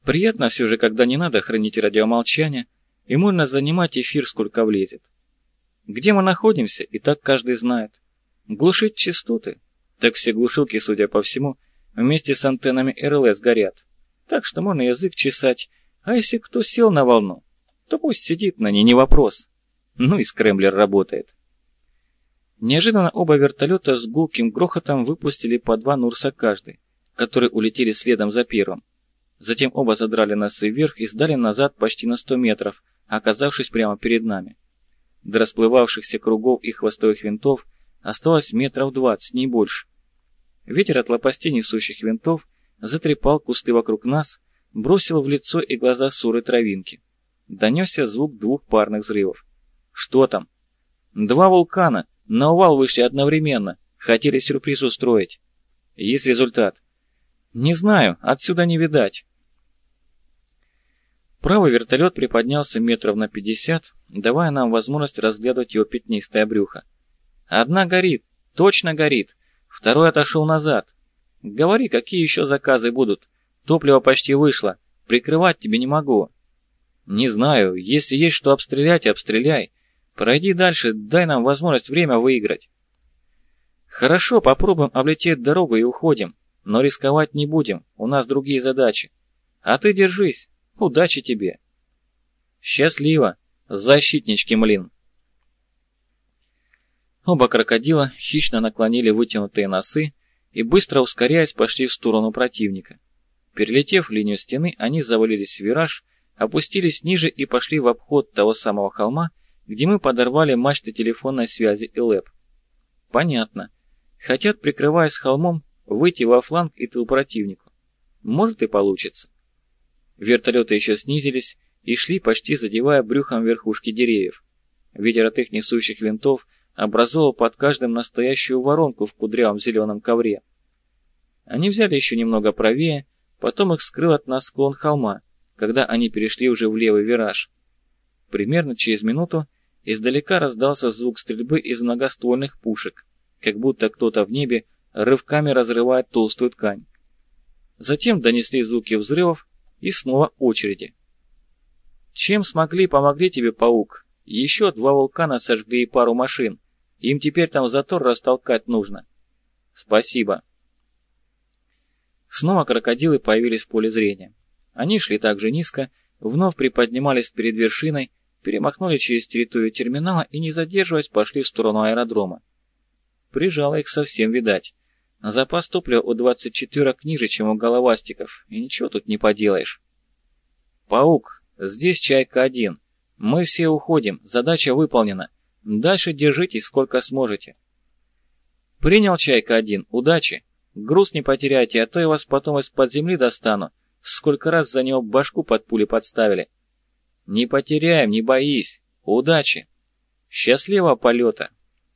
Приятно все же, когда не надо хранить радиомолчание, и можно занимать эфир сколько влезет. Где мы находимся, и так каждый знает. Глушить частоты? Так все глушилки, судя по всему, вместе с антеннами РЛС горят. Так что можно язык чесать, а если кто сел на волну, то пусть сидит на ней, не вопрос. Ну и скрэмблер работает. Неожиданно оба вертолета с гулким грохотом выпустили по 2 Нурса каждый, которые улетели следом за первым. Затем оба задрали носы вверх и сдали назад почти на 100 метров, оказавшись прямо перед нами. До расплывавшихся кругов и хвостовых винтов осталось метров 20, не больше. Ветер от лопастей несущих винтов затрепал кусты вокруг нас, бросил в лицо и глаза суры травинки. Донесся звук 2 парных взрывов. Что там? 2 вулкана на увал вышли одновременно, хотели сюрприз устроить. Есть результат? Не знаю, отсюда не видать. Правый вертолет приподнялся метров на 50, давая нам возможность разглядывать его пятнистое брюхо. Одна горит, точно горит, второй отошел назад. Говори, какие еще заказы будут. Топливо почти вышло, прикрывать тебе не могу. Не знаю, если есть что обстрелять, обстреляй. Пройди дальше, дай нам возможность время выиграть. Хорошо, попробуем облететь дорогу и уходим, но рисковать не будем, у нас другие задачи. А ты держись, удачи тебе. Счастливо, защитнички, млин. Оба крокодила хищно наклонили вытянутые носы и, быстро ускоряясь, пошли в сторону противника. Перелетев линию стены, они завалились в вираж, опустились ниже и пошли в обход того самого холма, где мы подорвали мачты телефонной связи и ЛЭП. Понятно. Хотят, прикрываясь холмом, выйти во фланг и тыл противнику. Может и получится. Вертолеты еще снизились и шли, почти задевая брюхом верхушки деревьев. Ветер от их несущих винтов образовал под каждым настоящую воронку в кудрявом зеленом ковре. Они взяли еще немного правее, потом их скрыл от нас склон холма, когда они перешли уже в левый вираж. Примерно через минуту издалека раздался звук стрельбы из многоствольных пушек, как будто кто-то в небе рывками разрывает толстую ткань. Затем донесли звуки взрывов и снова очереди. Чем смогли, помогли тебе, паук. Еще 2 вулкана сожгли и пару машин. Им теперь там затор растолкать нужно. Спасибо. Снова крокодилы появились в поле зрения. Они шли так же низко, вновь приподнимались перед вершиной, перемахнули через территорию терминала и, не задерживаясь, пошли в сторону аэродрома. Прижало их совсем, видать. Запас топлива у 24 ниже, чем у головастиков, и ничего тут не поделаешь. Паук, здесь Чайка-1. Мы все уходим, задача выполнена. Дальше держитесь сколько сможете. Принял, Чайка-1, удачи. Груз не потеряйте, а то я вас потом из-под земли достану. Сколько раз за него башку под пули подставили. Не потеряем, не боись. Удачи. Счастливого полета.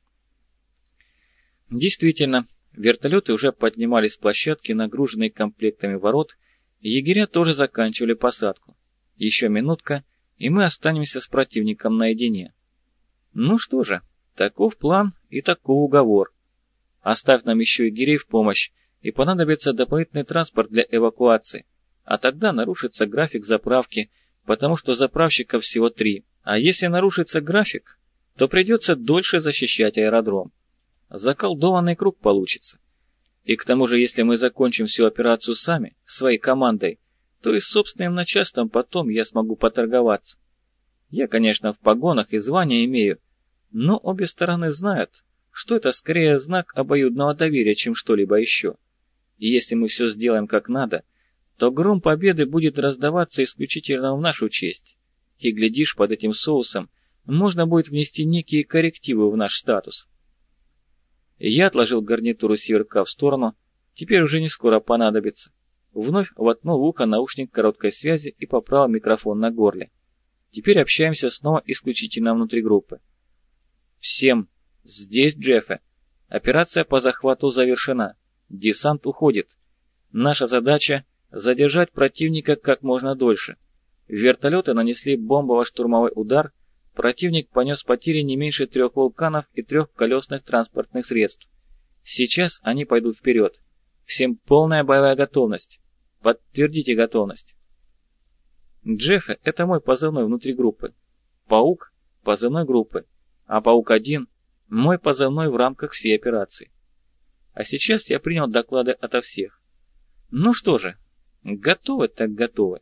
Действительно, вертолеты уже поднимались с площадки, нагруженные комплектами ворот, и егеря тоже заканчивали посадку. Еще минутка, и мы останемся с противником наедине. Ну что же, таков план и таков уговор. Оставь нам еще егерей в помощь, и понадобится дополнительный транспорт для эвакуации, а тогда нарушится график заправки, потому что заправщиков всего 3. А если нарушится график, то придется дольше защищать аэродром. Заколдованный круг получится. И к тому же, если мы закончим всю операцию сами, своей командой, то и с собственным начальством потом я смогу поторговаться. Я, конечно, в погонах и звания имею, но обе стороны знают, что это скорее знак обоюдного доверия, чем что-либо еще. И если мы все сделаем как надо, то гром победы будет раздаваться исключительно в нашу честь. И, глядишь, под этим соусом можно будет внести некие коррективы в наш статус. Я отложил гарнитуру Северка в сторону, теперь уже не скоро понадобится. Вновь воткнул в ухо наушник короткой связи и поправил микрофон на горле. Теперь общаемся снова исключительно внутри группы. Всем, здесь Джеффе. Операция по захвату завершена. Десант уходит. Наша задача — задержать противника как можно дольше. Вертолеты нанесли бомбово-штурмовой удар, противник понес потери не меньше 3 вулканов и 3 колесных транспортных средств. Сейчас они пойдут вперед. Всем полная боевая готовность. Подтвердите готовность. Джеффе — это мой позывной внутри группы. Паук — позывной группы, а Паук-1 — мой позывной в рамках всей операции. А сейчас я принял доклады ото всех. Ну что же, готовы так готовы.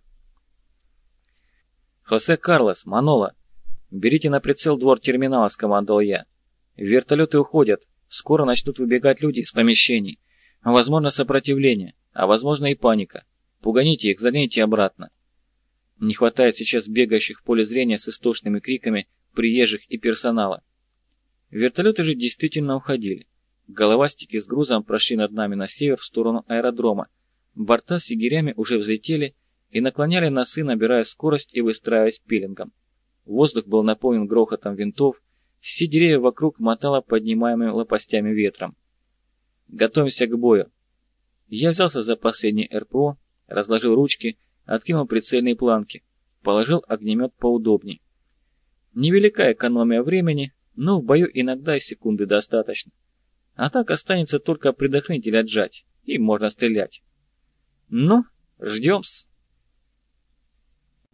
«Хосе Карлос, Манола, берите на прицел двор терминала», — скомандовал я. «Вертолеты уходят, скоро начнут выбегать люди из помещений. Возможно сопротивление, а возможно и паника. Пуганите их, загоните обратно». Не хватает сейчас бегающих в поле зрения с истошными криками приезжих и персонала. Вертолеты же действительно уходили. Головастики с грузом прошли над нами на север в сторону аэродрома. Борта с егерями уже взлетели и наклоняли носы, набирая скорость и выстраиваясь пеленгом. Воздух был наполнен грохотом винтов, все деревья вокруг мотало поднимаемыми лопастями ветром. «Готовимся к бою». Я взялся за последний РПО, разложил ручки, откинул прицельные планки, положил огнемет поудобней. Невелика экономия времени, но в бою иногда и секунды достаточно. А так останется только предохранитель отжать, и можно стрелять. Ну, ждем-с.